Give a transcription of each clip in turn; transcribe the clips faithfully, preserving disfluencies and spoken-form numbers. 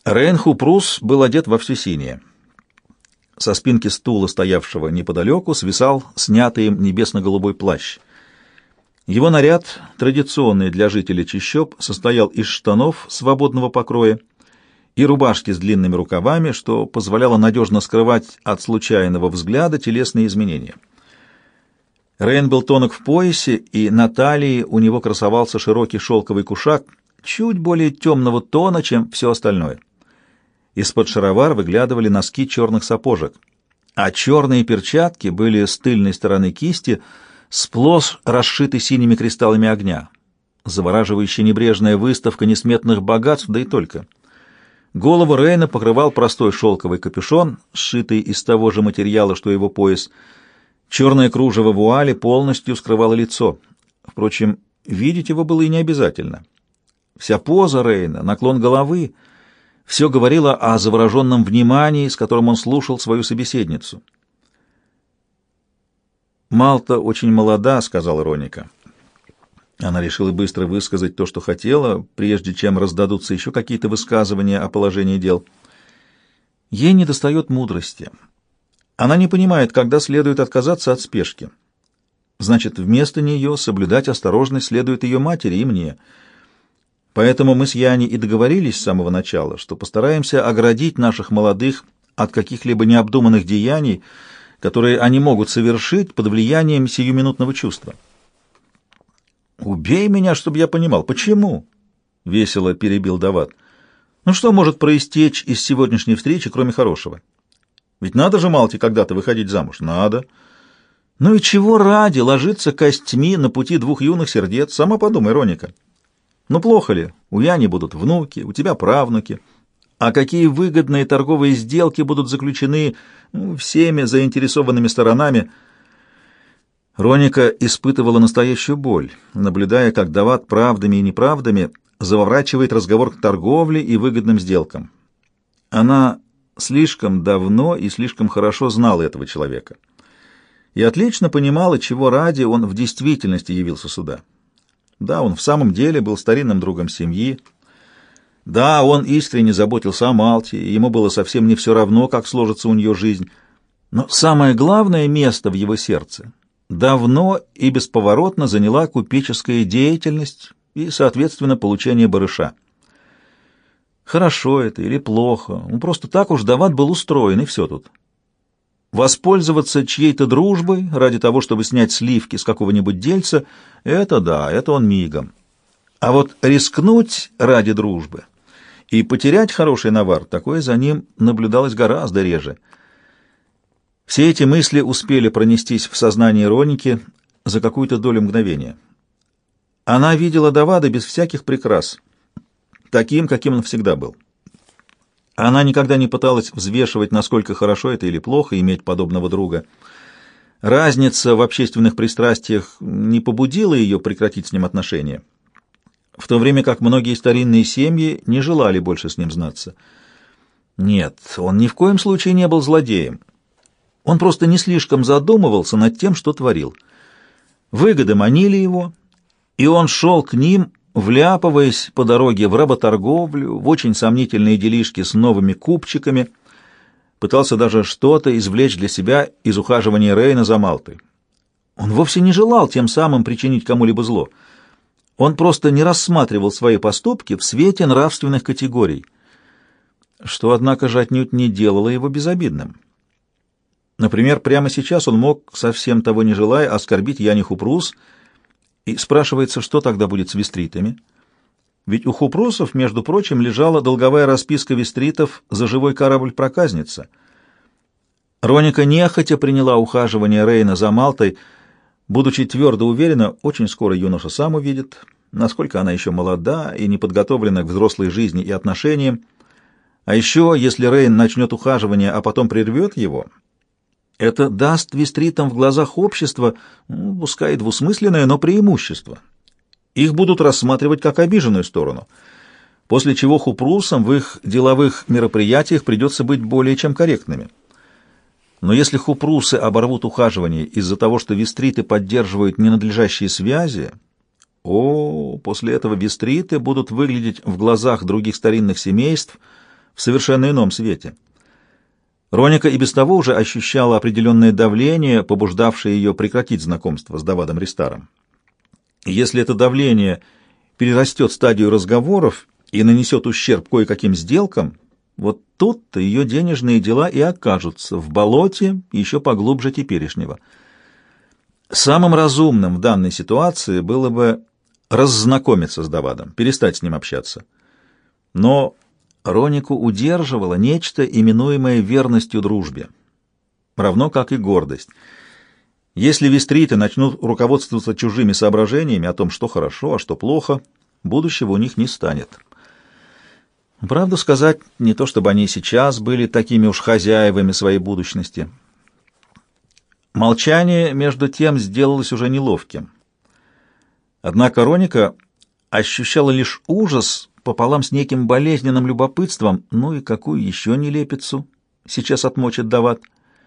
Рейн-Хупрус был одет во все синее. Со спинки стула, стоявшего неподалеку, свисал снятый им небесно-голубой плащ. Его наряд, традиционный для жителей чащоб, состоял из штанов свободного покроя и рубашки с длинными рукавами, что позволяло надежно скрывать от случайного взгляда телесные изменения. Рейн был тонок в поясе, и на талии у него красовался широкий шелковый кушак, чуть более темного тона, чем все остальное. Из-под шаровар выглядывали носки черных сапожек, а черные перчатки были с тыльной стороны кисти сплошь расшиты синими кристаллами огня. Завораживающая небрежная выставка несметных богатств, да и только. Голову Рейна покрывал простой шелковый капюшон, сшитый из того же материала, что его пояс. Черное кружево вуали полностью скрывало лицо. Впрочем, видеть его было и не обязательно. Вся поза Рейна, наклон головы — все говорило о завороженном внимании, с которым он слушал свою собеседницу. «Малта очень молода», — сказала Роника. Она решила быстро высказать то, что хотела, прежде чем раздадутся еще какие-то высказывания о положении дел. Ей недостает мудрости. Она не понимает, когда следует отказаться от спешки. Значит, вместо нее соблюдать осторожность следует ее матери и мне. Поэтому мы с Яни и договорились с самого начала, что постараемся оградить наших молодых от каких-либо необдуманных деяний, которые они могут совершить под влиянием сиюминутного чувства. «Убей меня, чтобы я понимал, почему?» — весело перебил Дават. «Ну что может проистечь из сегодняшней встречи, кроме хорошего? Ведь надо же Малте когда-то выходить замуж. Надо. Ну и чего ради ложиться костьми на пути двух юных сердец? Сама подумай, Роника. Ну плохо ли? У Яни будут внуки, у тебя правнуки. А какие выгодные торговые сделки будут заключены, ну, всеми заинтересованными сторонами?» Роника испытывала настоящую боль, наблюдая, как Дават правдами и неправдами заворачивает разговор к торговле и выгодным сделкам. Она слишком давно и слишком хорошо знала этого человека и отлично понимала, чего ради он в действительности явился сюда. Да, он в самом деле был старинным другом семьи. Да, он искренне заботился о Малте, и ему было совсем не все равно, как сложится у нее жизнь. Но самое главное место в его сердце давно и бесповоротно заняла купеческая деятельность и, соответственно, получение барыша. Хорошо это или плохо, ну просто так уж Дават был устроен, и все тут. Воспользоваться чьей-то дружбой ради того, чтобы снять сливки с какого-нибудь дельца, это да, это он мигом. А вот рискнуть ради дружбы и потерять хороший навар, такое за ним наблюдалось гораздо реже. Все эти мысли успели пронестись в сознании Роники за какую-то долю мгновения. Она видела Давада без всяких прикрас, таким, каким он всегда был. Она никогда не пыталась взвешивать, насколько хорошо это или плохо иметь подобного друга. Разница в общественных пристрастиях не побудила ее прекратить с ним отношения, в то время как многие старинные семьи не желали больше с ним знаться. Нет, он ни в коем случае не был злодеем. Он просто не слишком задумывался над тем, что творил. Выгоды манили его, и он шел к ним, вляпываясь по дороге в работорговлю, в очень сомнительные делишки с новыми купчиками, пытался даже что-то извлечь для себя из ухаживания Рейна за Малтой. Он вовсе не желал тем самым причинить кому-либо зло. Он просто не рассматривал свои поступки в свете нравственных категорий, что, однако же, отнюдь не делало его безобидным. Например, прямо сейчас он мог, совсем того не желая, оскорбить Яни Хупрус, и спрашивается, что тогда будет с вестритами. Ведь у Хупрусов, между прочим, лежала долговая расписка вестритов за живой корабль-проказница. Роника нехотя приняла ухаживание Рейна за Малтой, будучи твердо уверена, очень скоро юноша сам увидит, насколько она еще молода и не подготовлена к взрослой жизни и отношениям. А еще, если Рейн начнет ухаживание, а потом прервет его, это даст вестритам в глазах общества, ну, пускай и двусмысленное, но преимущество. Их будут рассматривать как обиженную сторону, после чего Хупрусам в их деловых мероприятиях придется быть более чем корректными. Но если Хупрусы оборвут ухаживание из-за того, что вестриты поддерживают ненадлежащие связи, о, после этого вестриты будут выглядеть в глазах других старинных семейств в совершенно ином свете. Роника и без того уже ощущала определенное давление, побуждавшее ее прекратить знакомство с Давадом Ристаром. Если это давление перерастет стадию разговоров и нанесет ущерб кое-каким сделкам, вот тут-то ее денежные дела и окажутся в болоте еще поглубже теперешнего. Самым разумным в данной ситуации было бы раззнакомиться с Давадом, перестать с ним общаться. Но Ронику удерживало нечто, именуемое верностью дружбе, равно как и гордость. Если вестриты начнут руководствоваться чужими соображениями о том, что хорошо, а что плохо, будущего у них не станет. Правду сказать, не то чтобы они сейчас были такими уж хозяевами своей будущности. Молчание, между тем, сделалось уже неловким. Однако Роника ощущала лишь ужас пополам с неким болезненным любопытством, ну и какую еще нелепицу сейчас отмочит Давад.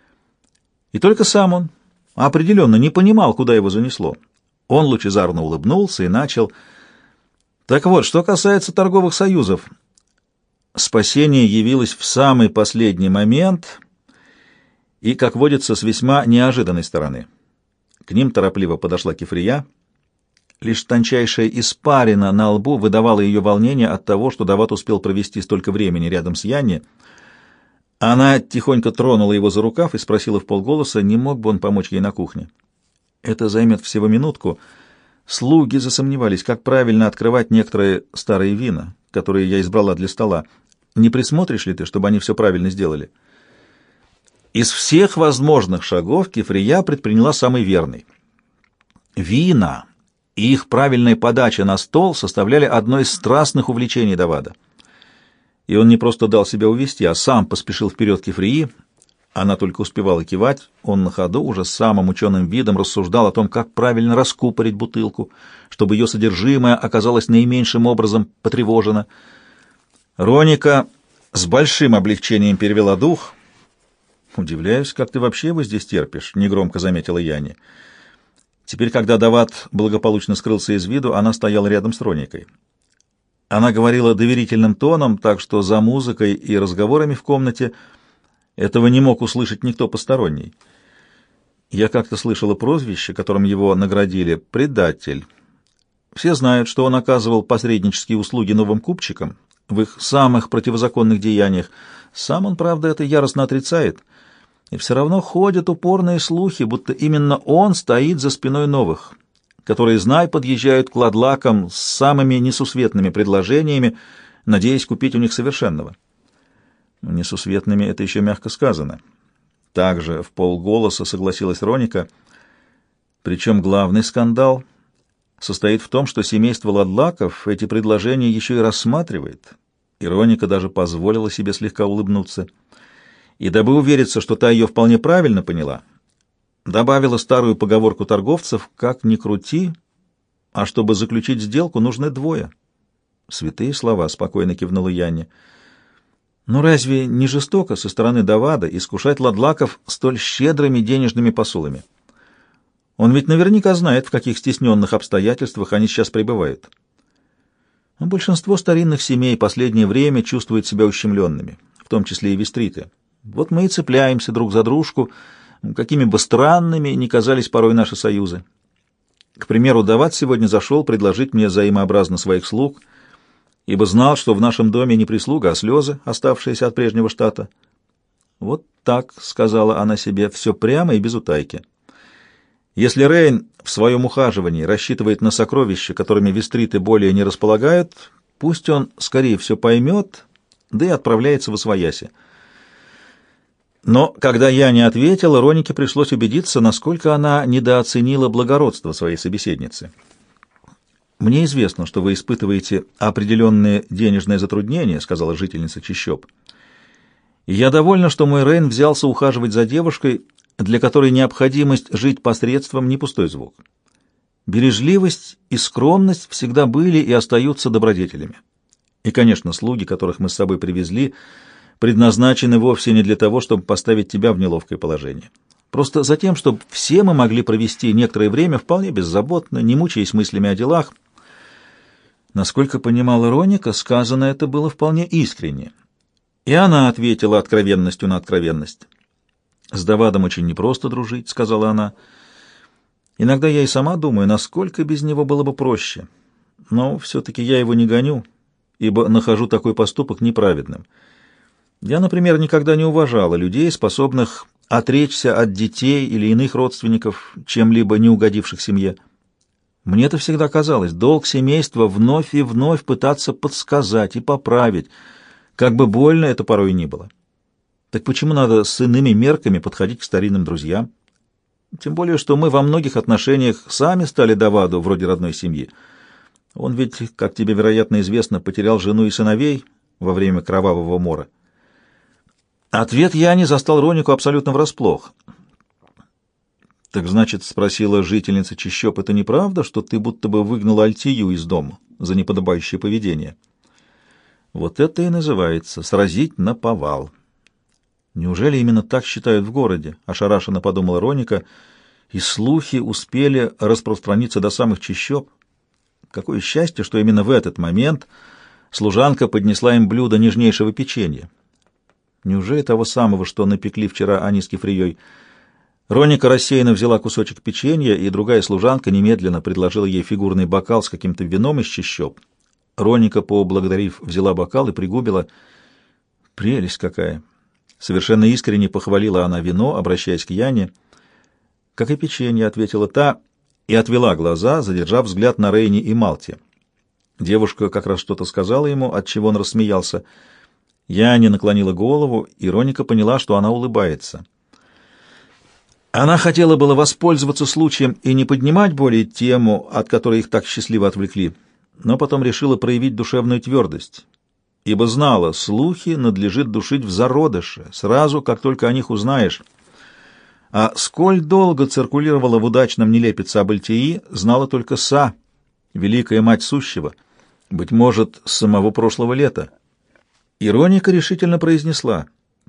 И только сам он определенно не понимал, куда его занесло. Он лучезарно улыбнулся и начал: «Так вот, что касается торговых союзов, спасение явилось в самый последний момент и, как водится, с весьма неожиданной стороны». К ним торопливо подошла Кефрия. Лишь тончайшая испарина на лбу выдавала ее волнение от того, что Давад успел провести столько времени рядом с Янни. Она тихонько тронула его за рукав и спросила вполголоса, не мог бы он помочь ей на кухне. «Это займет всего минутку». Слуги засомневались, как правильно открывать некоторые старые вина, которые я избрала для стола. Не присмотришь ли ты, чтобы они все правильно сделали? Из всех возможных шагов Кефрия предприняла самый верный. Вина и их правильная подача на стол составляли одно из страстных увлечений Давада. И он не просто дал себя увести, а сам поспешил вперед Кефрии. Она только успевала кивать, он на ходу уже с самым ученым видом рассуждал о том, как правильно раскупорить бутылку, чтобы ее содержимое оказалось наименьшим образом потревожено. Роника с большим облегчением перевела дух. «Удивляюсь, как ты вообще его здесь терпишь», — негромко заметила Янни. Теперь, когда Давад благополучно скрылся из виду, она стояла рядом с Роникой. Она говорила доверительным тоном, так что за музыкой и разговорами в комнате этого не мог услышать никто посторонний. Я как-то слышала прозвище, которым его наградили — «предатель». Все знают, что он оказывал посреднические услуги новым купчикам в их самых противозаконных деяниях. Сам он, правда, это яростно отрицает. И все равно ходят упорные слухи, будто именно он стоит за спиной новых, которые, знай, подъезжают к ладлакам с самыми несусветными предложениями, надеясь купить у них совершенного. Несусветными — это еще мягко сказано. Также в полголоса согласилась Роника. Причем главный скандал состоит в том, что семейство ладлаков эти предложения еще и рассматривает. И Роника даже позволила себе слегка улыбнуться. И дабы увериться, что та ее вполне правильно поняла, добавила старую поговорку торговцев: «Как ни крути, а чтобы заключить сделку, нужны двое». «Святые слова», — спокойно кивнула Янни. «Ну разве не жестоко со стороны Давада искушать ладлаков столь щедрыми денежными посулами? Он ведь наверняка знает, в каких стесненных обстоятельствах они сейчас пребывают. Но большинство старинных семей последнее время чувствуют себя ущемленными, в том числе и вестриты. Вот мы и цепляемся друг за дружку, какими бы странными ни казались порой наши союзы. К примеру, Давад сегодня зашел предложить мне взаимообразно своих слуг, ибо знал, что в нашем доме не прислуга, а слезы, оставшиеся от прежнего штата. Вот так, — сказала она себе, — все прямо и без утайки. Если Рейн в своем ухаживании рассчитывает на сокровища, которыми вестриты более не располагают, пусть он скорее все поймет, да и отправляется восвояси. Но когда я не ответила, Ронике пришлось убедиться, насколько она недооценила благородство своей собеседницы. «Мне известно, что вы испытываете определенные денежные затруднения», — сказала жительница Чищоб. «Я довольна, что мой Рейн взялся ухаживать за девушкой, для которой необходимость жить посредством — не пустой звук. Бережливость и скромность всегда были и остаются добродетелями. И, конечно, слуги, которых мы с собой привезли, предназначены вовсе не для того, чтобы поставить тебя в неловкое положение. Просто за тем, чтобы все мы могли провести некоторое время вполне беззаботно, не мучаясь мыслями о делах». Насколько понимала Роника, сказано это было вполне искренне. И она ответила откровенностью на откровенность. «С Давадом очень непросто дружить», — сказала она. «Иногда я и сама думаю, насколько без него было бы проще. Но все-таки я его не гоню, ибо нахожу такой поступок неправедным. Я, например, никогда не уважала людей, способных отречься от детей или иных родственников, чем-либо не угодивших семье. Мне-то всегда казалось, долг семейства вновь и вновь пытаться подсказать и поправить, как бы больно это порой ни было. Так почему надо с иными мерками подходить к старинным друзьям? Тем более, что мы во многих отношениях сами стали Даваду вроде родной семьи. Он ведь, как тебе, вероятно, известно, потерял жену и сыновей во время Кровавого мора». Ответ Яни застал Ронику абсолютно врасплох. «Так значит, — спросила жительница Чищоп, — это неправда, что ты будто бы выгнал Альтию из дома за неподобающее поведение?» «Вот это и называется сразить наповал». «Неужели именно так считают в городе?» — ошарашенно подумала Роника. «И слухи успели распространиться до самых Чищоп. Какое счастье, что именно в этот момент служанка поднесла им блюдо нежнейшего печенья. Неужели того самого, что напекли вчера они с Кефрией?» Роника рассеянно взяла кусочек печенья, и другая служанка немедленно предложила ей фигурный бокал с каким-то вином из Чищоп. Роника, поблагодарив, взяла бокал и пригубила. «Прелесть какая!» Совершенно искренне похвалила она вино, обращаясь к Яне. «Как и печенье», — ответила та, и отвела глаза, задержав взгляд на Рейне и Малте. Девушка как раз что-то сказала ему, отчего он рассмеялся. Яне наклонила голову, и Роника поняла, что она улыбается. Она хотела было воспользоваться случаем и не поднимать более тему, от которой их так счастливо отвлекли, но потом решила проявить душевную твердость, ибо знала, слухи надлежит душить в зародыше, сразу, как только о них узнаешь. А сколь долго циркулировала в удачном нелепице об Альтии, знала только Са, великая мать сущего, быть может, с самого прошлого лета. Ироника решительно произнесла: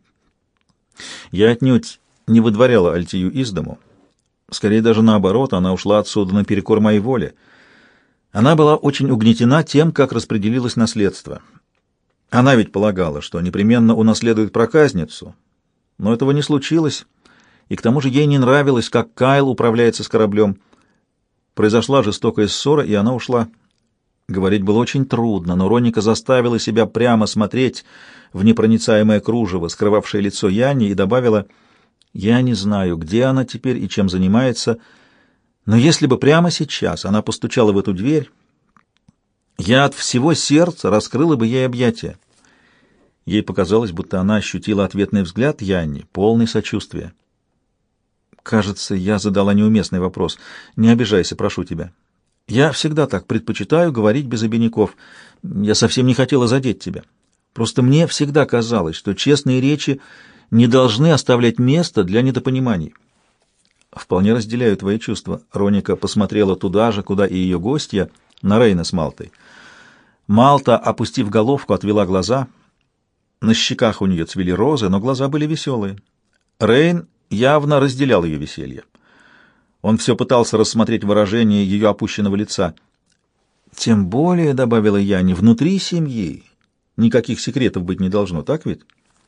«Я отнюдь не выдворяла Альтию из дому. Скорее даже наоборот, она ушла отсюда наперекор моей воле. Она была очень угнетена тем, как распределилось наследство. Она ведь полагала, что непременно унаследует проказницу, но этого не случилось, и к тому же ей не нравилось, как Кайл управляется с кораблем. Произошла жестокая ссора, и она ушла». Говорить было очень трудно, но Роника заставила себя прямо смотреть в непроницаемое кружево, скрывавшее лицо Яни, и добавила: «Я не знаю, где она теперь и чем занимается, но если бы прямо сейчас она постучала в эту дверь, я от всего сердца раскрыла бы ей объятия». Ей показалось, будто она ощутила ответный взгляд Янни, полный сочувствия. «Кажется, я задала неуместный вопрос. Не обижайся, прошу тебя. Я всегда так предпочитаю говорить без обиняков. Я совсем не хотела задеть тебя. Просто мне всегда казалось, что честные речи не должны оставлять места для недопониманий». «Вполне разделяю твои чувства». Роника посмотрела туда же, куда и ее гостья, на Рейна с Малтой. Малта, опустив головку, отвела глаза. На щеках у нее цвели розы, но глаза были веселые. Рейн явно разделял ее веселье. Он все пытался рассмотреть выражение ее опущенного лица. «Тем более, — добавила я, — не внутри семьи. Никаких секретов быть не должно, так ведь?»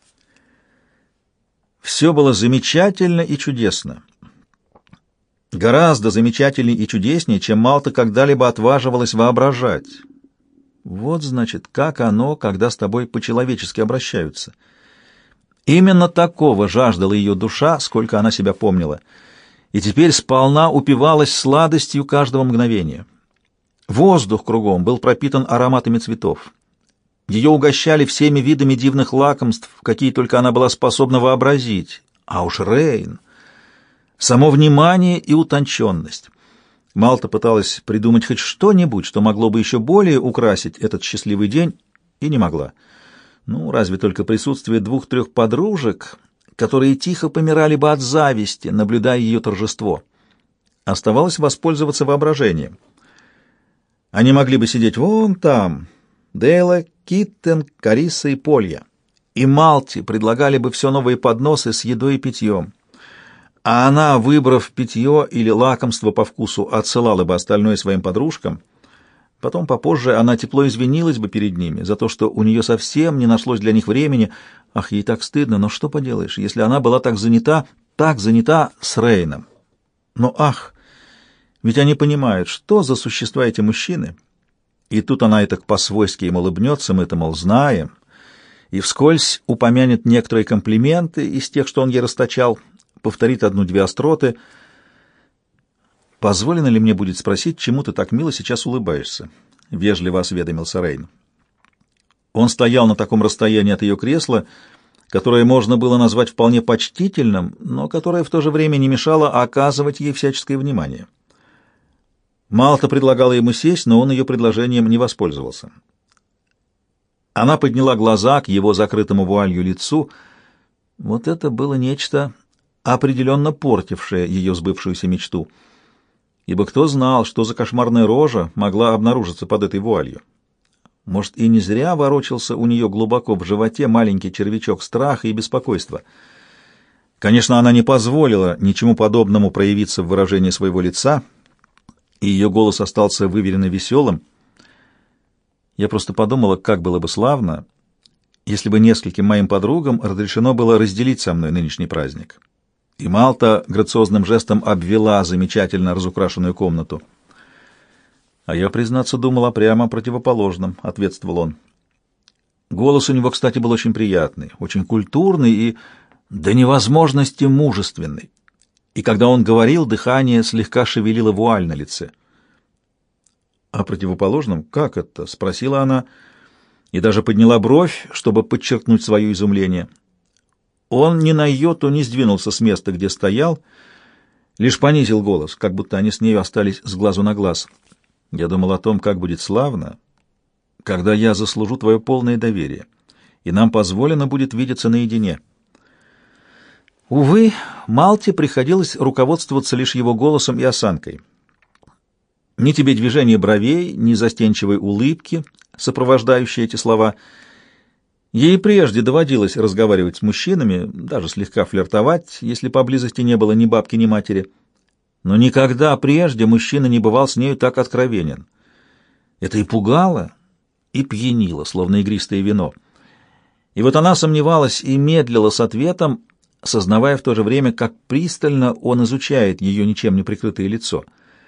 Все было замечательно и чудесно. Гораздо замечательнее и чудеснее, чем Малта когда-либо отваживалась воображать. Вот, значит, как оно, когда с тобой по-человечески обращаются. Именно такого жаждала ее душа, сколько она себя помнила, и теперь сполна упивалась сладостью каждого мгновения. Воздух кругом был пропитан ароматами цветов. Ее угощали всеми видами дивных лакомств, какие только она была способна вообразить. А уж Рейн! Само внимание и утонченность. Малта пыталась придумать хоть что-нибудь, что могло бы еще более украсить этот счастливый день, и не могла. Ну, разве только присутствие двух-трех подружек, которые тихо помирали бы от зависти, наблюдая ее торжество. Оставалось воспользоваться воображением. Они могли бы сидеть вон там, Дейла, Киттен, Карисса и Полья, и Малте предлагали бы все новые подносы с едой и питьем. А она, выбрав питье или лакомство по вкусу, отсылала бы остальное своим подружкам. Потом, попозже, она тепло извинилась бы перед ними за то, что у нее совсем не нашлось для них времени. Ах, ей так стыдно, но что поделаешь, если она была так занята, так занята с Рейном. Но ах, ведь они понимают, что за существа эти мужчины. И тут она и так по-свойски им улыбнется, мы это, мол, знаем, и вскользь упомянет некоторые комплименты из тех, что он ей расточал, повторит одну-две остроты. «Позволено ли мне будет спросить, чему ты так мило сейчас улыбаешься?» — вежливо осведомился Рейн. Он стоял на таком расстоянии от ее кресла, которое можно было назвать вполне почтительным, но которое в то же время не мешало оказывать ей всяческое внимание. Малта предлагала ему сесть, но он ее предложением не воспользовался. Она подняла глаза к его закрытому вуалью лицу. Вот это было нечто, определенно портившее ее сбывшуюся мечту. Ибо кто знал, что за кошмарная рожа могла обнаружиться под этой вуалью? Может, и не зря ворочался у нее глубоко в животе маленький червячок страха и беспокойства. Конечно, она не позволила ничему подобному проявиться в выражении своего лица, и ее голос остался выверенно веселым. Я просто подумала, как было бы славно, если бы нескольким моим подругам разрешено было разделить со мной нынешний праздник. И Малта грациозным жестом обвела замечательно разукрашенную комнату. «А я, признаться, думала прямо о противоположном», — ответствовал он. Голос у него, кстати, был очень приятный, очень культурный и до невозможности мужественный. И когда он говорил, дыхание слегка шевелило вуаль на лице. «О противоположном? Как это?» — спросила она, и даже подняла бровь, чтобы подчеркнуть свое изумление. Он ни на йоту не сдвинулся с места, где стоял, лишь понизил голос, как будто они с нею остались с глазу на глаз. «Я думал о том, как будет славно, когда я заслужу твое полное доверие, и нам позволено будет видеться наедине». Увы, Малте приходилось руководствоваться лишь его голосом и осанкой. Ни тебе движения бровей, ни застенчивой улыбки, сопровождающие эти слова. Ей прежде доводилось разговаривать с мужчинами, даже слегка флиртовать, если поблизости не было ни бабки, ни матери. Но никогда прежде мужчина не бывал с нею так откровенен. Это и пугало, и пьянило, словно игристое вино. И вот она сомневалась и медлила с ответом, сознавая в то же время, как пристально он изучает ее ничем не прикрытое лицо.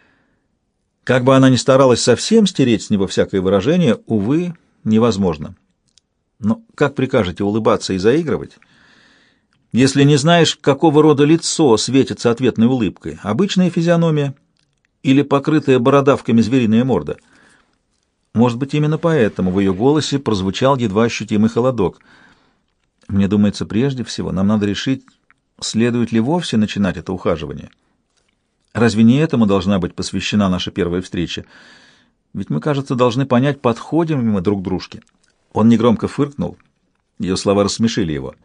Как бы она ни старалась совсем стереть с него всякое выражение, увы, невозможно. Но как прикажете улыбаться и заигрывать, если не знаешь, какого рода лицо светится ответной улыбкой, обычная физиономия или покрытая бородавками звериная морда? Может быть, именно поэтому в ее голосе прозвучал едва ощутимый холодок. Мне думается, прежде всего нам надо решить, следует ли вовсе начинать это ухаживание. Разве не этому должна быть посвящена наша первая встреча? Ведь мы, кажется, должны понять, подходим ли мы друг к дружке. Он негромко фыркнул. Ее слова рассмешили его.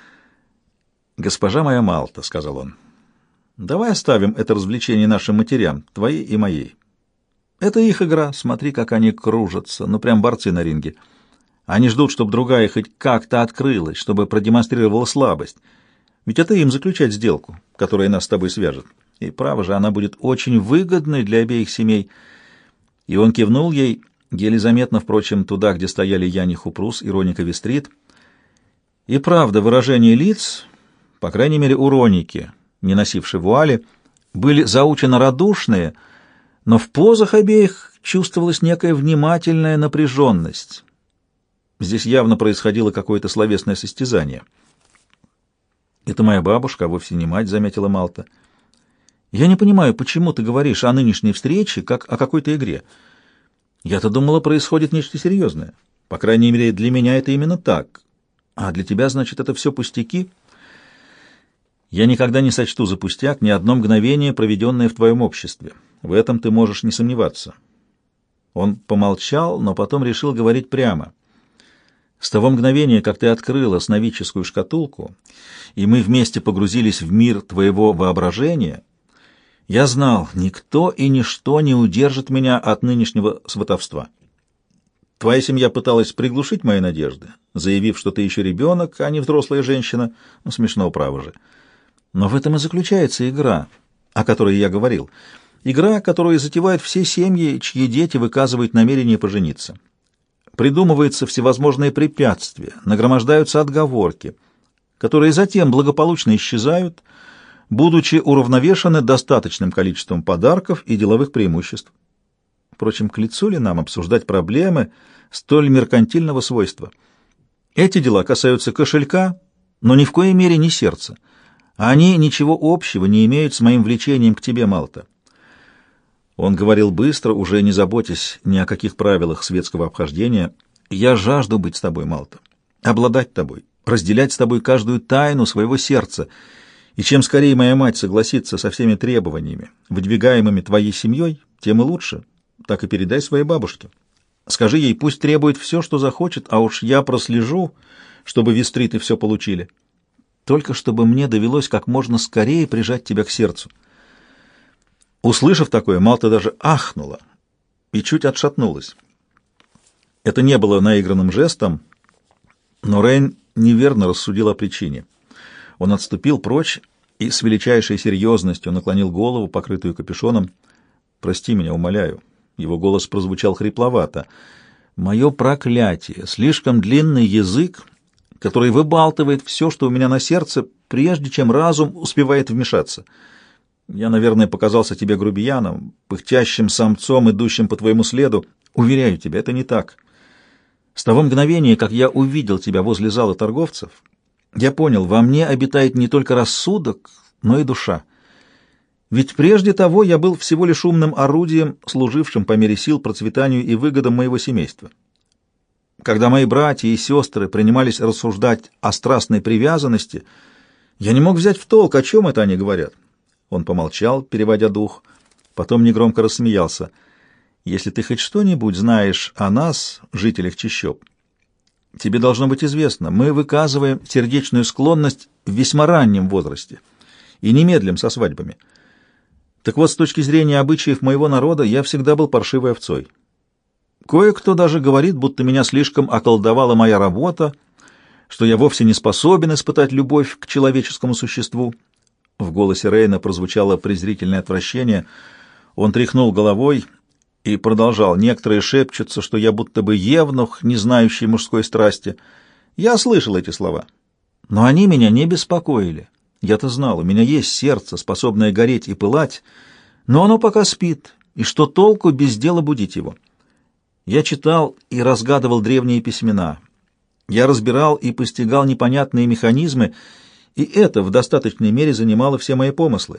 «Госпожа моя Малта», — сказал он, — «давай оставим это развлечение нашим матерям, твоей и моей. Это их игра, смотри, как они кружатся, ну прям борцы на ринге. Они ждут, чтобы другая хоть как-то открылась, чтобы продемонстрировала слабость. Ведь это им заключать сделку, которая нас с тобой свяжет. И, право же, она будет очень выгодной для обеих семей». И он кивнул ей, еле заметно, впрочем, туда, где стояли Янни Хупрус и Роника Вестрит. И правда, выражение лиц, по крайней мере у Роники, не носившей вуали, были заучено радушные, но в позах обеих чувствовалась некая внимательная напряженность. Здесь явно происходило какое-то словесное состязание. «Это моя бабушка, а вовсе не мать», — заметила Малта. «Я не понимаю, почему ты говоришь о нынешней встрече, как о какой-то игре. Я-то думала, происходит нечто серьезное. По крайней мере, для меня это именно так. А для тебя, значит, это все пустяки?» «Я никогда не сочту за пустяк ни одно мгновение, проведенное в твоем обществе. В этом ты можешь не сомневаться». Он помолчал, но потом решил говорить прямо. «С того мгновения, как ты открыла сновидческую шкатулку, и мы вместе погрузились в мир твоего воображения, я знал, никто и ничто не удержит меня от нынешнего сватовства. Твоя семья пыталась приглушить мои надежды, заявив, что ты еще ребенок, а не взрослая женщина. Ну, смешно, право же. Но в этом и заключается игра, о которой я говорил. Игра, которую затевают все семьи, чьи дети выказывают намерение пожениться. Придумываются всевозможные препятствия, нагромождаются отговорки, которые затем благополучно исчезают, будучи уравновешены достаточным количеством подарков и деловых преимуществ. Впрочем, к лицу ли нам обсуждать проблемы столь меркантильного свойства? Эти дела касаются кошелька, но ни в коей мере не сердца. Они ничего общего не имеют с моим влечением к тебе, Малта. Он говорил быстро, уже не заботясь ни о каких правилах светского обхождения. «Я жажду быть с тобой, Малта, обладать тобой, разделять с тобой каждую тайну своего сердца, и чем скорее моя мать согласится со всеми требованиями, выдвигаемыми твоей семьей, тем и лучше. Так и передай своей бабушке. Скажи ей, пусть требует все, что захочет, а уж я прослежу, чтобы вестриты все получили. Только чтобы мне довелось как можно скорее прижать тебя к сердцу». Услышав такое, Малта даже ахнула и чуть отшатнулась. Это не было наигранным жестом, но Рейн неверно рассудил о причине. Он отступил прочь и с величайшей серьезностью наклонил голову, покрытую капюшоном. «Прости меня, умоляю». Его голос прозвучал хрипловато. «Мое проклятие, слишком длинный язык, который выбалтывает все, что у меня на сердце, прежде чем разум успевает вмешаться. Я, наверное, показался тебе грубияном, пыхтящим самцом, идущим по твоему следу. Уверяю тебя, это не так. С того мгновения, как я увидел тебя возле зала торговцев, я понял, во мне обитает не только рассудок, но и душа. Ведь прежде того я был всего лишь умным орудием, служившим по мере сил процветанию и выгодам моего семейства. Когда мои братья и сестры принимались рассуждать о страстной привязанности, я не мог взять в толк, о чем это они говорят. Он помолчал, переводя дух, потом негромко рассмеялся. «Если ты хоть что-нибудь знаешь о нас, жителях чащоб, тебе должно быть известно, мы выказываем сердечную склонность в весьма раннем возрасте и немедлим со свадьбами. Так вот, с точки зрения обычаев моего народа, я всегда был паршивой овцой. Кое-кто даже говорит, будто меня слишком околдовала моя работа, что я вовсе не способен испытать любовь к человеческому существу». В голосе Рейна прозвучало презрительное отвращение. Он тряхнул головой и продолжал. «Некоторые шепчутся, что я будто бы евнух, не знающий мужской страсти. Я слышал эти слова, но они меня не беспокоили. Я-то знал, у меня есть сердце, способное гореть и пылать, но оно пока спит, и что толку без дела будить его? Я читал и разгадывал древние письмена. Я разбирал и постигал непонятные механизмы, и это в достаточной мере занимало все мои помыслы.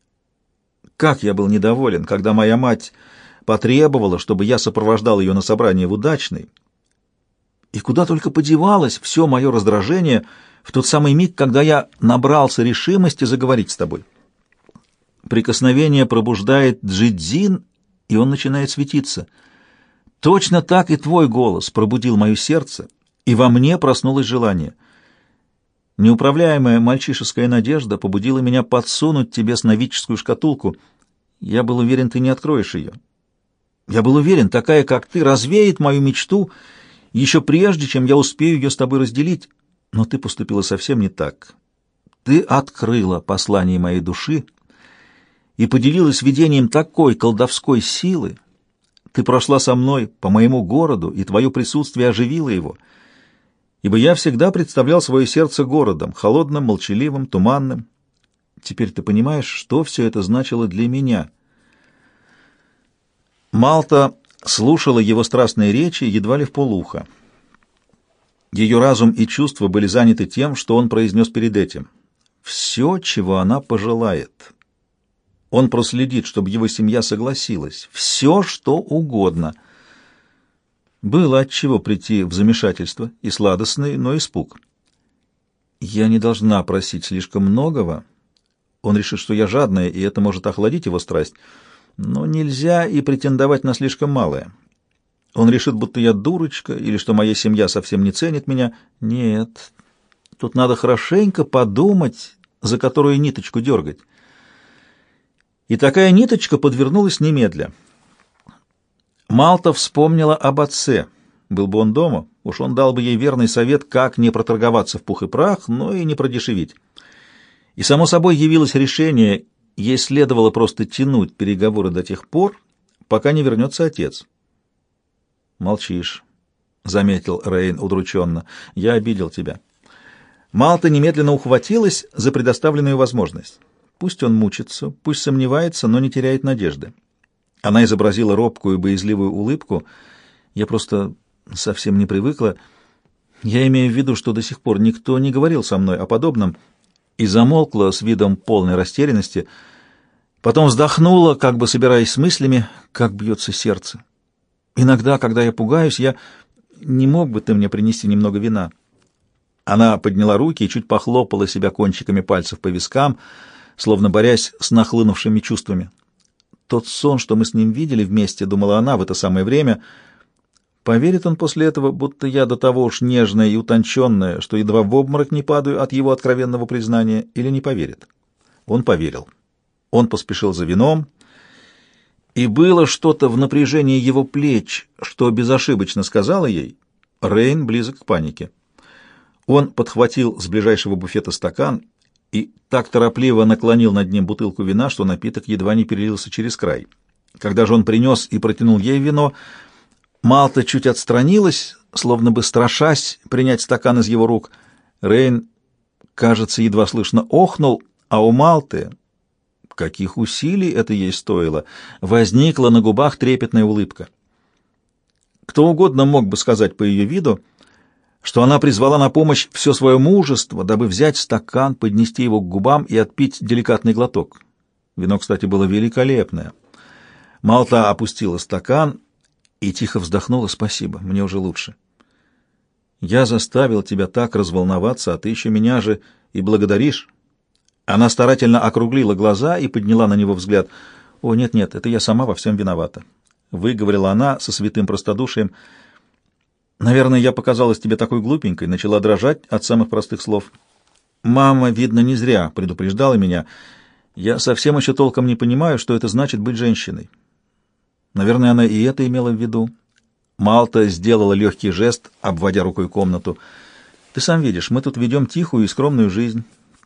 Как я был недоволен, когда моя мать потребовала, чтобы я сопровождал ее на собрание в Удачной, и куда только подевалось все мое раздражение в тот самый миг, когда я набрался решимости заговорить с тобой. Прикосновение пробуждает джидзин, и он начинает светиться. Точно так и твой голос пробудил мое сердце, и во мне проснулось желание. Неуправляемая мальчишеская надежда побудила меня подсунуть тебе сновидческую шкатулку. Я был уверен, ты не откроешь ее. Я был уверен, такая, как ты, развеет мою мечту еще прежде, чем я успею ее с тобой разделить. Но ты поступила совсем не так. Ты открыла послание моей души и поделилась видением такой колдовской силы. Ты прошла со мной по моему городу, и твое присутствие оживило его. Ибо я всегда представлял свое сердце городом, холодным, молчаливым, туманным. Теперь ты понимаешь, что все это значило для меня. Малта слушала его страстные речи едва ли вполуха. Ее разум и чувства были заняты тем, что он произнес перед этим. Все, чего она пожелает. Он проследит, чтобы его семья согласилась. Все, что угодно. Было отчего прийти в замешательство и сладостный, но испуг. Я не должна просить слишком многого. Он решит, что я жадная, и это может охладить его страсть. Но нельзя и претендовать на слишком малое. Он решит, будто я дурочка, или что моя семья совсем не ценит меня. Нет, тут надо хорошенько подумать, за которую ниточку дергать. И такая ниточка подвернулась немедля. Малта вспомнила об отце. Был бы он дома, уж он дал бы ей верный совет, как не проторговаться в пух и прах, но и не продешевить. И само собой явилось решение, ей следовало просто тянуть переговоры до тех пор, пока не вернется отец. «Молчишь», — заметил Рейн удрученно. «Я обидел тебя». Малта немедленно ухватилась за предоставленную возможность. Пусть он мучится, пусть сомневается, но не теряет надежды. Она изобразила робкую, боязливую улыбку. «Я просто совсем не привыкла. Я имею в виду, что до сих пор никто не говорил со мной о подобном», и замолкла с видом полной растерянности. Потом вздохнула, как бы собираясь с мыслями, как бьется сердце. «Иногда, когда я пугаюсь, я... Не мог бы ты мне принести немного вина?» Она подняла руки и чуть похлопала себя кончиками пальцев по вискам, словно борясь с нахлынувшими чувствами. «Тот сон, что мы с ним видели вместе», — думала она в это самое время, — поверит он после этого, будто я до того уж нежная и утонченная, что едва в обморок не падаю от его откровенного признания, или не поверит? Он поверил. Он поспешил за вином, и было что-то в напряжении его плеч, что безошибочно сказала ей: Рейн близок к панике. Он подхватил с ближайшего буфета стакан и так торопливо наклонил над ним бутылку вина, что напиток едва не перелился через край. Когда же он принес и протянул ей вино, Малта чуть отстранилась, словно бы страшась принять стакан из его рук. Рейн, кажется, едва слышно охнул, а у Малты, каких усилий это ей стоило, возникла на губах трепетная улыбка. Кто угодно мог бы сказать по ее виду, что она призвала на помощь все свое мужество, дабы взять стакан, поднести его к губам и отпить деликатный глоток. Вино, кстати, было великолепное. Малта опустила стакан и тихо вздохнула: «Спасибо, мне уже лучше. Я заставил тебя так разволноваться, а ты еще меня же и благодаришь». Она старательно округлила глаза и подняла на него взгляд. «О, нет-нет, это я сама во всем виновата», — выговорила она со святым простодушием. «Наверное, я показалась тебе такой глупенькой», — начала дрожать от самых простых слов. «Мама, видно, не зря предупреждала меня. Я совсем еще толком не понимаю, что это значит быть женщиной». Наверное, она и это имела в виду. Малта сделала легкий жест, обводя рукой комнату. «Ты сам видишь, мы тут ведем тихую и скромную жизнь.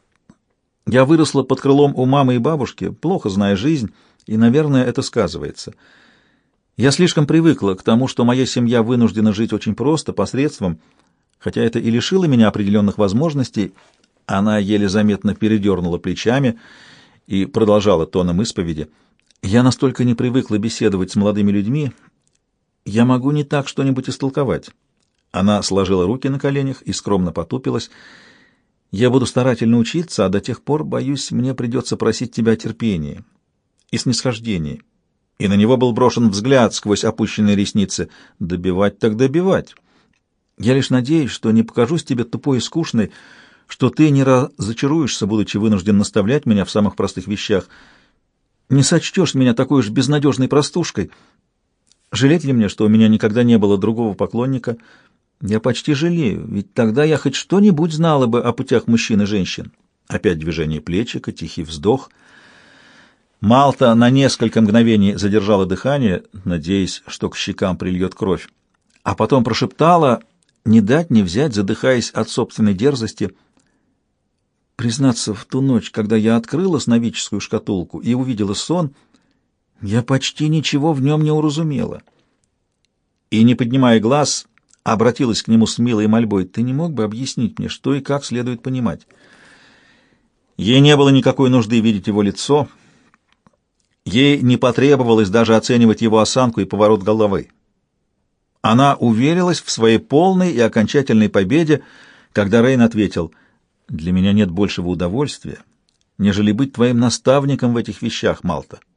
Я выросла под крылом у мамы и бабушки, плохо зная жизнь, и, наверное, это сказывается. Я слишком привыкла к тому, что моя семья вынуждена жить очень просто, посредством, хотя это и лишило меня определенных возможностей». Она еле заметно передернула плечами и продолжала тоном исповеди. «Я настолько не привыкла беседовать с молодыми людьми, я могу не так что-нибудь истолковать». Она сложила руки на коленях и скромно потупилась. «Я буду старательно учиться, а до тех пор, боюсь, мне придется просить тебя о терпении и снисхождении». И на него был брошен взгляд сквозь опущенные ресницы. «Добивать так добивать. Я лишь надеюсь, что не покажусь тебе тупой и скучной, что ты не разочаруешься, будучи вынужден наставлять меня в самых простых вещах. Не сочтешь меня такой уж безнадежной простушкой. Жалеть ли мне, что у меня никогда не было другого поклонника? Я почти жалею, ведь тогда я хоть что-нибудь знала бы о путях мужчин и женщин». Опять движение плечика, тихий вздох. Малта на несколько мгновений задержала дыхание, надеясь, что к щекам прильет кровь, а потом прошептала, не дать не взять, задыхаясь от собственной дерзости: «Признаться, в ту ночь, когда я открыла сновидческую шкатулку и увидела сон, я почти ничего в нем не уразумела». И, не поднимая глаз, обратилась к нему с милой мольбой: «Ты не мог бы объяснить мне, что и как следует понимать?» Ей не было никакой нужды видеть его лицо. Ей не потребовалось даже оценивать его осанку и поворот головы. Она уверилась в своей полной и окончательной победе, когда Рейн ответил: «Для меня нет большего удовольствия, нежели быть твоим наставником в этих вещах, Малта.